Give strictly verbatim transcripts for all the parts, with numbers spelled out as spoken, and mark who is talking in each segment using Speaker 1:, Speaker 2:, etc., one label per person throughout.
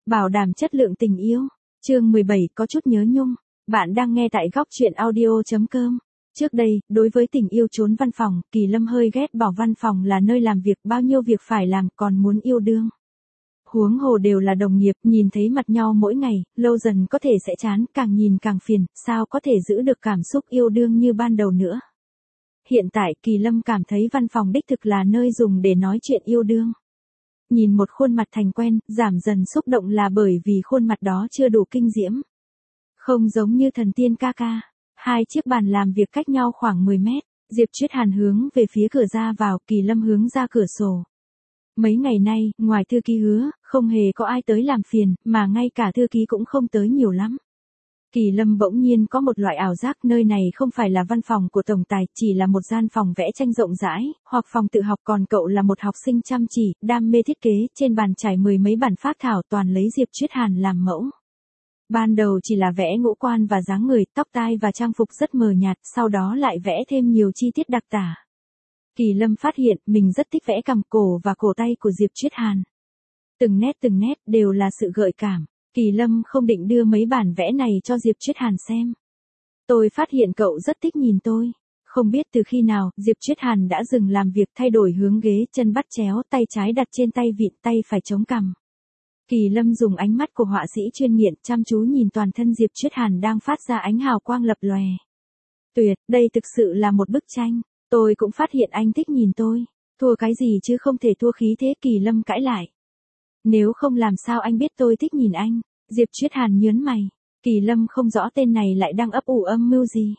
Speaker 1: Bảo đảm chất lượng tình yêu. Chương mười bảy có chút nhớ nhung. Bạn đang nghe tại góc truyện audio chấm com. Trước đây, đối với tình yêu trốn văn phòng, Kỳ Lâm hơi ghét bỏ văn phòng là nơi làm việc, bao nhiêu việc phải làm, còn muốn yêu đương. Huống hồ đều là đồng nghiệp, nhìn thấy mặt nhau mỗi ngày, lâu dần có thể sẽ chán, càng nhìn càng phiền, sao có thể giữ được cảm xúc yêu đương như ban đầu nữa. Hiện tại, Kỳ Lâm cảm thấy văn phòng đích thực là nơi dùng để nói chuyện yêu đương. Nhìn một khuôn mặt thành quen, giảm dần xúc động là bởi vì khuôn mặt đó chưa đủ kinh diễm. Không giống như thần tiên ca ca. Hai chiếc bàn làm việc cách nhau khoảng mười mét, Diệp Triết Hàn hướng về phía cửa ra vào, Kỳ Lâm hướng ra cửa sổ. Mấy ngày nay, ngoài thư ký Hứa, không hề có ai tới làm phiền, mà ngay cả thư ký cũng không tới nhiều lắm. Kỳ Lâm bỗng nhiên có một loại ảo giác, nơi này không phải là văn phòng của tổng tài, chỉ là một gian phòng vẽ tranh rộng rãi, hoặc phòng tự học, còn cậu là một học sinh chăm chỉ, đam mê thiết kế, trên bàn trải mười mấy bản phác thảo toàn lấy Diệp Triết Hàn làm mẫu. Ban đầu chỉ là vẽ ngũ quan và dáng người, tóc tai và trang phục rất mờ nhạt, sau đó lại vẽ thêm nhiều chi tiết đặc tả. Kỳ Lâm phát hiện mình rất thích vẽ cằm, cổ và cổ tay của Diệp Triết Hàn. Từng nét từng nét đều là sự gợi cảm. Kỳ Lâm không định đưa mấy bản vẽ này cho Diệp Triết Hàn xem. Tôi phát hiện cậu rất thích nhìn tôi. Không biết từ khi nào, Diệp Triết Hàn đã dừng làm việc, thay đổi hướng ghế, chân bắt chéo, tay trái đặt trên tay vịn, tay phải chống cằm. Kỳ Lâm dùng ánh mắt của họa sĩ chuyên nghiệp chăm chú nhìn toàn thân Diệp Triết Hàn đang phát ra ánh hào quang lập lòe. Tuyệt, đây thực sự là một bức tranh. Tôi cũng phát hiện anh thích nhìn tôi. Thua cái gì chứ không thể thua khí thế, Kỳ Lâm cãi lại. Nếu không làm sao anh biết tôi thích nhìn anh? Diệp Triết Hàn nhớn mày. Kỳ Lâm không rõ tên này lại đang ấp ủ âm mưu gì.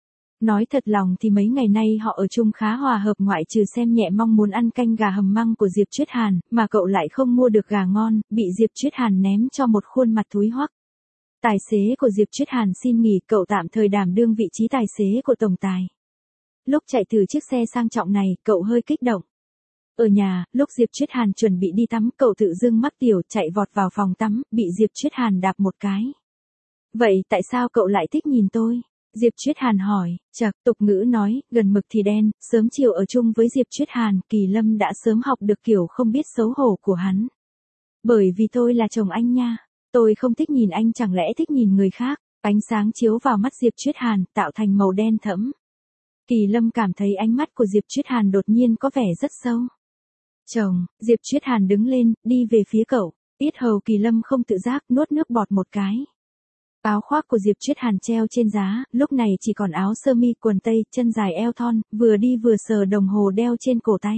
Speaker 1: Nói thật lòng thì mấy ngày nay họ ở chung khá hòa hợp, ngoại trừ xem nhẹ mong muốn ăn canh gà hầm măng của Diệp Triết Hàn, mà cậu lại không mua được gà ngon, bị Diệp Triết Hàn ném cho một khuôn mặt thúi hoắc. Tài xế của Diệp Triết Hàn xin nghỉ, cậu tạm thời đảm đương vị trí tài xế của tổng tài. Lúc chạy từ chiếc xe sang trọng này, cậu hơi kích động. Ở nhà, lúc Diệp Triết Hàn chuẩn bị đi tắm, cậu tự dưng mắc tiểu, chạy vọt vào phòng tắm, bị Diệp Triết Hàn đạp một cái. Vậy tại sao cậu lại thích nhìn tôi? Diệp Triết Hàn hỏi. Chậc, tục ngữ nói, gần mực thì đen, sớm chiều ở chung với Diệp Triết Hàn, Kỳ Lâm đã sớm học được kiểu không biết xấu hổ của hắn. Bởi vì tôi là chồng anh nha. Tôi không thích nhìn anh, chẳng lẽ thích nhìn người khác? Ánh sáng chiếu vào mắt Diệp Triết Hàn, tạo thành màu đen thẫm. Kỳ Lâm cảm thấy ánh mắt của Diệp Triết Hàn đột nhiên có vẻ rất sâu. Chồng, Diệp Triết Hàn đứng lên, đi về phía cậu. Yết hầu Kỳ Lâm không tự giác nuốt nước bọt một cái. Áo khoác của Diệp Triết Hàn treo trên giá, lúc này chỉ còn áo sơ mi, quần tây, chân dài eo thon, vừa đi vừa sờ đồng hồ đeo trên cổ tay.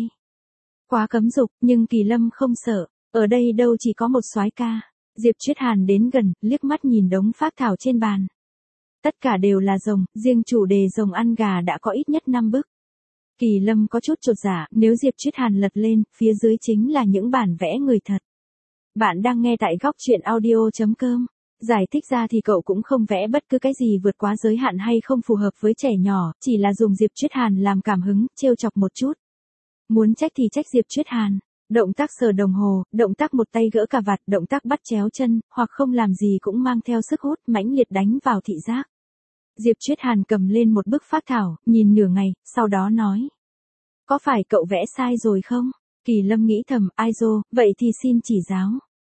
Speaker 1: Quá cấm dục, nhưng Kỳ Lâm không sợ, ở đây đâu chỉ có một soái ca. Diệp Triết Hàn đến gần, liếc mắt nhìn đống phác thảo trên bàn. Tất cả đều là rồng, riêng chủ đề rồng ăn gà đã có ít nhất năm bức. Kỳ Lâm có chút chột dạ, nếu Diệp Triết Hàn lật lên, phía dưới chính là những bản vẽ người thật. Bạn đang nghe tại góc truyện audio chấm com. Giải thích ra thì cậu cũng không vẽ bất cứ cái gì vượt quá giới hạn hay không phù hợp với trẻ nhỏ, chỉ là dùng Diệp Triết Hàn làm cảm hứng, trêu chọc một chút. Muốn trách thì trách Diệp Triết Hàn. Động tác sờ đồng hồ, động tác một tay gỡ cà vạt, động tác bắt chéo chân, hoặc không làm gì cũng mang theo sức hút mãnh liệt đánh vào thị giác. Diệp Triết Hàn cầm lên một bức phác thảo, nhìn nửa ngày, sau đó nói. Có phải cậu vẽ sai rồi không? Kỳ Lâm nghĩ thầm, ai dô, vậy thì xin chỉ giáo.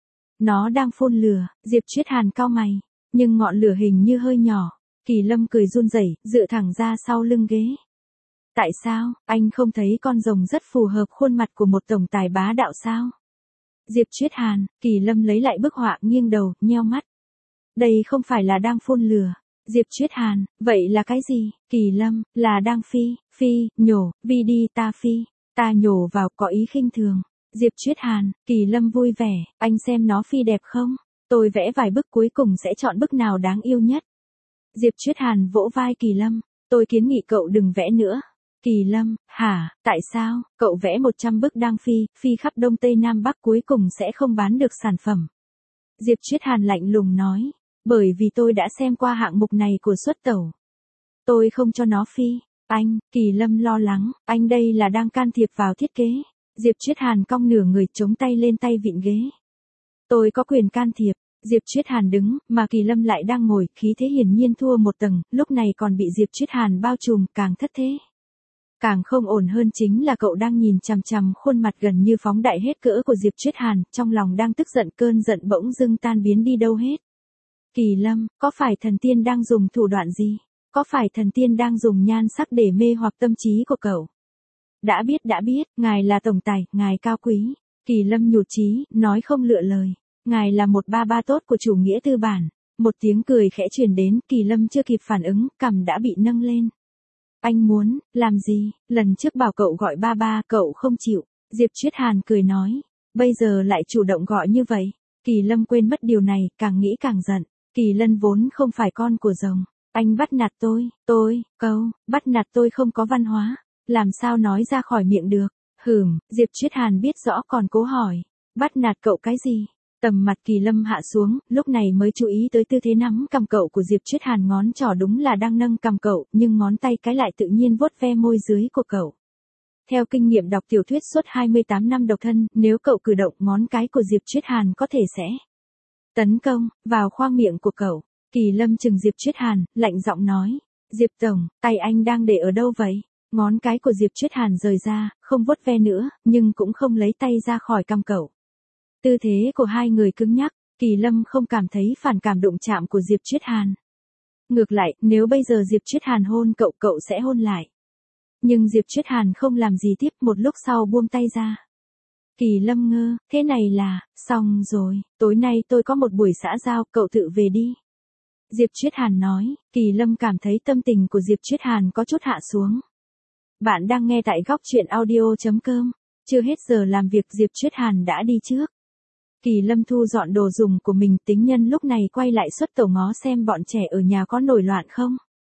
Speaker 1: Nó đang phun lửa, Diệp Triết Hàn cau mày, nhưng ngọn lửa hình như hơi nhỏ. Kỳ Lâm cười run rẩy, dựa thẳng ra sau lưng ghế. Tại sao, anh không thấy con rồng rất phù hợp khuôn mặt của một tổng tài bá đạo sao? Diệp Triết Hàn, Kỳ Lâm lấy lại bức họa, nghiêng đầu, nheo mắt. Đây không phải là đang phun lửa. Diệp Triết Hàn, vậy là cái gì? Kỳ Lâm, là đang phi, phi, nhổ, vi đi ta phi, ta nhổ vào, có ý khinh thường. Diệp Triết Hàn, Kỳ Lâm vui vẻ, anh xem nó phi đẹp không? Tôi vẽ vài bức cuối cùng sẽ chọn bức nào đáng yêu nhất. Diệp Triết Hàn vỗ vai Kỳ Lâm, tôi kiến nghị cậu đừng vẽ nữa. Kỳ Lâm, hả, tại sao? Cậu vẽ một trăm bức đang phi, phi khắp Đông Tây Nam Bắc cuối cùng sẽ không bán được sản phẩm. Diệp Triết Hàn lạnh lùng nói, bởi vì tôi đã xem qua hạng mục này của xuất tẩu. Tôi không cho nó phi. Anh, Kỳ Lâm lo lắng, anh đây là đang can thiệp vào thiết kế. Diệp Triết Hàn cong nửa người, chống tay lên tay vịn ghế. Tôi có quyền can thiệp. Diệp Triết Hàn đứng, mà Kỳ Lâm lại đang ngồi, khí thế hiển nhiên thua một tầng, lúc này còn bị Diệp Triết Hàn bao trùm, càng thất thế. Càng không ổn hơn chính là cậu đang nhìn chằm chằm khuôn mặt gần như phóng đại hết cỡ của Diệp Chuyết Hàn, trong lòng đang tức giận, cơn giận bỗng dưng tan biến đi đâu hết. Kỳ Lâm, có phải thần tiên đang dùng thủ đoạn gì? Có phải thần tiên đang dùng nhan sắc để mê hoặc tâm trí của cậu? Đã biết đã biết, ngài là tổng tài, ngài cao quý. Kỳ Lâm nhụt chí, nói không lựa lời. Ngài là một ba ba tốt của chủ nghĩa tư bản. Một tiếng cười khẽ truyền đến, Kỳ Lâm chưa kịp phản ứng, cằm đã bị nâng lên. Anh muốn, làm gì? Lần trước bảo cậu gọi ba ba, cậu không chịu. Diệp Chuyết Hàn cười nói. Bây giờ lại chủ động gọi như vậy. Kỳ Lâm quên mất điều này, càng nghĩ càng giận. Kỳ Lân vốn không phải con của rồng. Anh bắt nạt tôi, tôi, câu, bắt nạt tôi không có văn hóa. Làm sao nói ra khỏi miệng được? Hừm, Diệp Chuyết Hàn biết rõ còn cố hỏi. Bắt nạt cậu cái gì? Tầm mặt Kỳ Lâm hạ xuống, lúc này mới chú ý tới tư thế nắm cầm cậu của Diệp Chuyết Hàn, ngón trỏ đúng là đang nâng cầm cậu, nhưng ngón tay cái lại tự nhiên vuốt ve môi dưới của cậu. Theo kinh nghiệm đọc tiểu thuyết suốt hai mươi tám năm độc thân, nếu cậu cử động ngón cái của Diệp Chuyết Hàn có thể sẽ tấn công vào khoang miệng của cậu. Kỳ Lâm chừng Diệp Chuyết Hàn, lạnh giọng nói. Diệp Tổng, tay anh đang để ở đâu vậy? Ngón cái của Diệp Chuyết Hàn rời ra, không vuốt ve nữa, nhưng cũng không lấy tay ra khỏi cằm cậu. Tư thế của hai người cứng nhắc, Kỳ Lâm không cảm thấy phản cảm đụng chạm của Diệp Chuyết Hàn. Ngược lại, nếu bây giờ Diệp Chuyết Hàn hôn cậu, cậu sẽ hôn lại. Nhưng Diệp Chuyết Hàn không làm gì tiếp, một lúc sau buông tay ra. Kỳ Lâm ngơ, thế này là, xong rồi, tối nay tôi có một buổi xã giao, cậu tự về đi. Diệp Chuyết Hàn nói, Kỳ Lâm cảm thấy tâm tình của Diệp Chuyết Hàn có chút hạ xuống. Bạn đang nghe tại góc truyện audio chấm com, chưa hết giờ làm việc Diệp Chuyết Hàn đã đi trước. Kỳ Lâm thu dọn đồ dùng của mình, tính nhân lúc này quay lại xuất tổ ngó xem bọn trẻ ở nhà có nổi loạn không.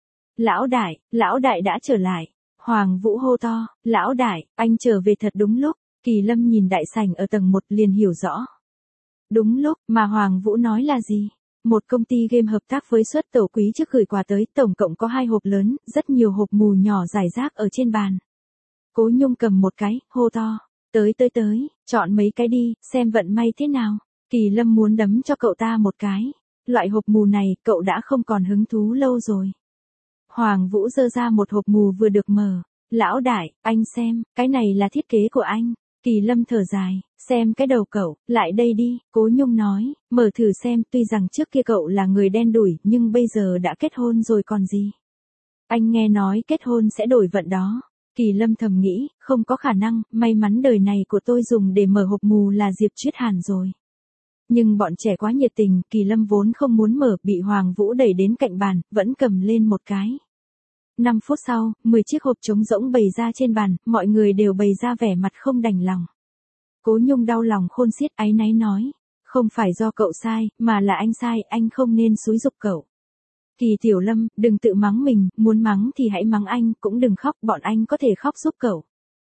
Speaker 1: Lão đại, lão đại đã trở lại. Hoàng Vũ hô to, lão đại, anh trở về thật đúng lúc. Kỳ Lâm nhìn đại sảnh ở tầng một liền hiểu rõ. Đúng lúc, mà Hoàng Vũ nói là gì? Một công ty game hợp tác với xuất tổ quý trước gửi quà tới, tổng cộng có hai hộp lớn, rất nhiều hộp mù nhỏ rải rác ở trên bàn. Cố Nhung cầm một cái, hô to. Tới tới tới, chọn mấy cái đi, xem vận may thế nào. Kỳ Lâm muốn đấm cho cậu ta một cái. Loại hộp mù này, cậu đã không còn hứng thú lâu rồi. Hoàng Vũ giơ ra một hộp mù vừa được mở. Lão đại, anh xem, cái này là thiết kế của anh. Kỳ Lâm thở dài, xem cái đầu cậu, lại đây đi, Cố Nhung nói, mở thử xem, tuy rằng trước kia cậu là người đen đủi, nhưng bây giờ đã kết hôn rồi còn gì. Anh nghe nói kết hôn sẽ đổi vận đó. Kỳ Lâm thầm nghĩ, không có khả năng, may mắn đời này của tôi dùng để mở hộp mù là Diệp Chuyết Hàn rồi. Nhưng bọn trẻ quá nhiệt tình, Kỳ Lâm vốn không muốn mở, bị Hoàng Vũ đẩy đến cạnh bàn, vẫn cầm lên một cái. năm phút sau, mười chiếc hộp trống rỗng bày ra trên bàn, mọi người đều bày ra vẻ mặt không đành lòng. Cố Nhung đau lòng khôn xiết, áy náy nói, không phải do cậu sai, mà là anh sai, anh không nên xúi giục cậu. Kỳ Tiểu Lâm, đừng tự mắng mình, muốn mắng thì hãy mắng anh, cũng đừng khóc, bọn anh có thể khóc giúp cậu.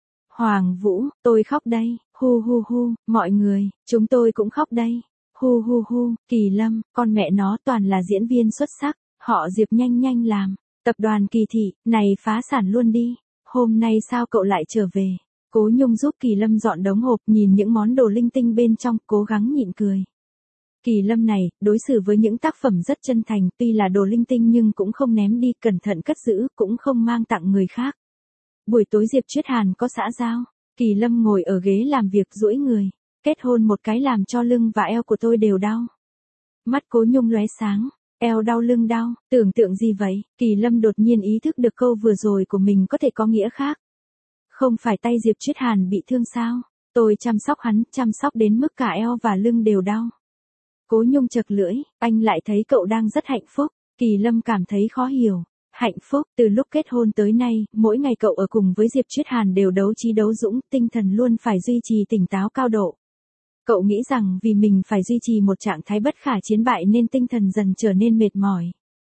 Speaker 1: Hoàng Vũ, tôi khóc đây, hu hu hu, mọi người, chúng tôi cũng khóc đây, hu hu hu, Kỳ Lâm, con mẹ nó toàn là diễn viên xuất sắc, họ Diệp nhanh nhanh làm. Tập đoàn Kỳ Thị, này phá sản luôn đi, hôm nay sao cậu lại trở về? Cố Nhung giúp Kỳ Lâm dọn đống hộp, nhìn những món đồ linh tinh bên trong, cố gắng nhịn cười. Kỳ Lâm này, đối xử với những tác phẩm rất chân thành, tuy là đồ linh tinh nhưng cũng không ném đi, cẩn thận cất giữ, cũng không mang tặng người khác. Buổi tối Diệp Chuyết Hàn có xã giao, Kỳ Lâm ngồi ở ghế làm việc duỗi người, kết hôn một cái làm cho lưng và eo của tôi đều đau. Mắt Cố Nhung lóe sáng. Eo đau lưng đau, tưởng tượng gì vậy? Kỳ Lâm đột nhiên ý thức được câu vừa rồi của mình có thể có nghĩa khác. Không phải tay Diệp Chuyết Hàn bị thương sao? Tôi chăm sóc hắn, chăm sóc đến mức cả eo và lưng đều đau. Cố Nhung chật lưỡi, anh lại thấy cậu đang rất hạnh phúc. Kỳ Lâm cảm thấy khó hiểu. Hạnh phúc, từ lúc kết hôn tới nay, mỗi ngày cậu ở cùng với Diệp Chuyết Hàn đều đấu trí đấu dũng, tinh thần luôn phải duy trì tỉnh táo cao độ. Cậu nghĩ rằng vì mình phải duy trì một trạng thái bất khả chiến bại nên tinh thần dần trở nên mệt mỏi.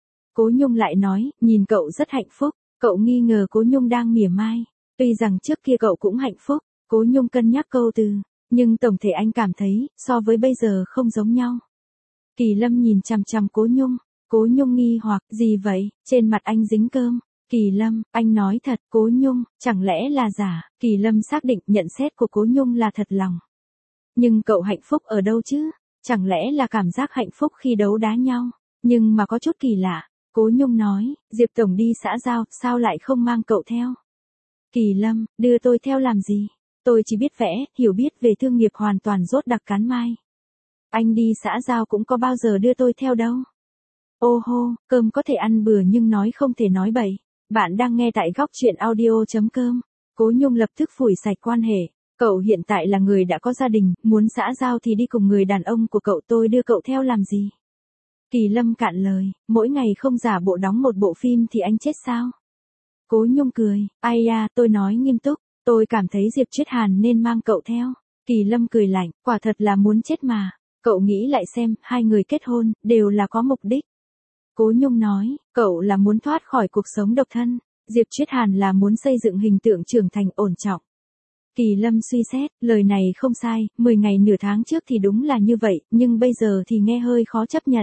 Speaker 1: Cố Nhung lại nói, nhìn cậu rất hạnh phúc, cậu nghi ngờ Cố Nhung đang mỉa mai. Tuy rằng trước kia cậu cũng hạnh phúc, Cố Nhung cân nhắc câu từ, nhưng tổng thể anh cảm thấy, so với bây giờ không giống nhau. Kỳ Lâm nhìn chằm chằm Cố Nhung, Cố Nhung nghi hoặc, gì vậy, trên mặt anh dính cơm. Kỳ Lâm, anh nói thật, Cố Nhung, chẳng lẽ là giả? Kỳ Lâm xác định nhận xét của Cố Nhung là thật lòng. Nhưng cậu hạnh phúc ở đâu chứ? Chẳng lẽ là cảm giác hạnh phúc khi đấu đá nhau? Nhưng mà có chút kỳ lạ. Cố Nhung nói, Diệp Tổng đi xã giao, sao lại không mang cậu theo? Kỳ Lâm, đưa tôi theo làm gì? Tôi chỉ biết vẽ, hiểu biết về thương nghiệp hoàn toàn rốt đặc cán mai. Anh đi xã giao cũng có bao giờ đưa tôi theo đâu. Ô hô, cơm có thể ăn bừa nhưng nói không thể nói bậy. Bạn đang nghe tại góc chuyện audio.com. Cố Nhung lập tức phủi sạch quan hệ. Cậu hiện tại là người đã có gia đình, muốn xã giao thì đi cùng người đàn ông của cậu, tôi đưa cậu theo làm gì? Kỳ Lâm cạn lời, mỗi ngày không giả bộ đóng một bộ phim thì anh chết sao? Cố Nhung cười, ai da, tôi nói nghiêm túc, tôi cảm thấy Diệp Triết Hàn nên mang cậu theo. Kỳ Lâm cười lạnh, quả thật là muốn chết mà. Cậu nghĩ lại xem, hai người kết hôn, đều là có mục đích. Cố Nhung nói, cậu là muốn thoát khỏi cuộc sống độc thân, Diệp Triết Hàn là muốn xây dựng hình tượng trưởng thành ổn trọng. Kỳ Lâm suy xét, lời này không sai, mười ngày nửa tháng trước thì đúng là như vậy, nhưng bây giờ thì nghe hơi khó chấp nhận.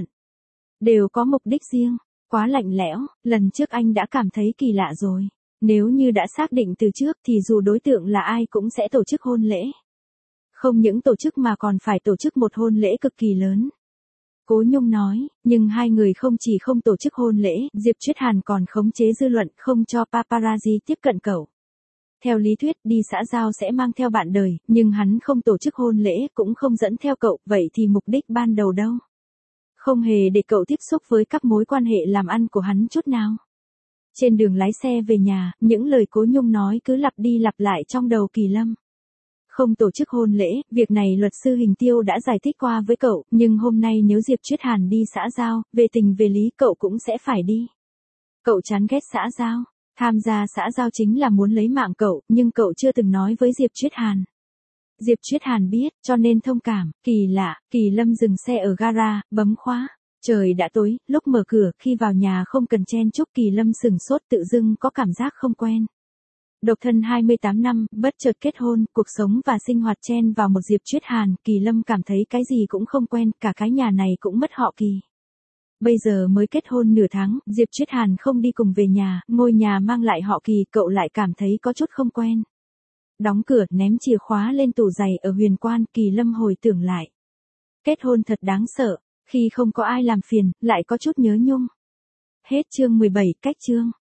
Speaker 1: Đều có mục đích riêng, quá lạnh lẽo, lần trước anh đã cảm thấy kỳ lạ rồi. Nếu như đã xác định từ trước thì dù đối tượng là ai cũng sẽ tổ chức hôn lễ. Không những tổ chức mà còn phải tổ chức một hôn lễ cực kỳ lớn. Cố Nhung nói, nhưng hai người không chỉ không tổ chức hôn lễ, Diệp Triết Hàn còn khống chế dư luận không cho paparazzi tiếp cận cậu. Theo lý thuyết đi xã giao sẽ mang theo bạn đời, nhưng hắn không tổ chức hôn lễ cũng không dẫn theo cậu, vậy thì mục đích ban đầu đâu? Không hề để cậu tiếp xúc với các mối quan hệ làm ăn của hắn chút nào. Trên đường lái xe về nhà, những lời Cố Nhung nói cứ lặp đi lặp lại trong đầu Kỳ Lâm. Không tổ chức hôn lễ, việc này luật sư Hình Tiêu đã giải thích qua với cậu, nhưng hôm nay nếu Diệp Triết Hàn đi xã giao, về tình về lý cậu cũng sẽ phải đi. Cậu chán ghét xã giao, tham gia xã giao chính là muốn lấy mạng cậu, nhưng cậu chưa từng nói với Diệp Triết Hàn. Diệp Triết Hàn biết, cho nên thông cảm. Kỳ lạ, Kỳ Lâm dừng xe ở gara, bấm khóa. Trời đã tối, lúc mở cửa, khi vào nhà không cần chen chúc, Kỳ Lâm sửng sốt, tự dưng có cảm giác không quen. Độc thân hai mươi tám năm, bất chợt kết hôn, cuộc sống và sinh hoạt chen vào một Diệp Triết Hàn, Kỳ Lâm cảm thấy cái gì cũng không quen, cả cái nhà này cũng mất họ Kỳ. Bây giờ mới kết hôn nửa tháng, Diệp Triết Hàn không đi cùng về nhà, ngôi nhà mang lại họ Kỳ, cậu lại cảm thấy có chút không quen. Đóng cửa, ném chìa khóa lên tủ giày ở Huyền Quan, Kỳ Lâm hồi tưởng lại. Kết hôn thật đáng sợ, khi không có ai làm phiền, lại có chút nhớ nhung. Hết chương mười bảy, cách chương.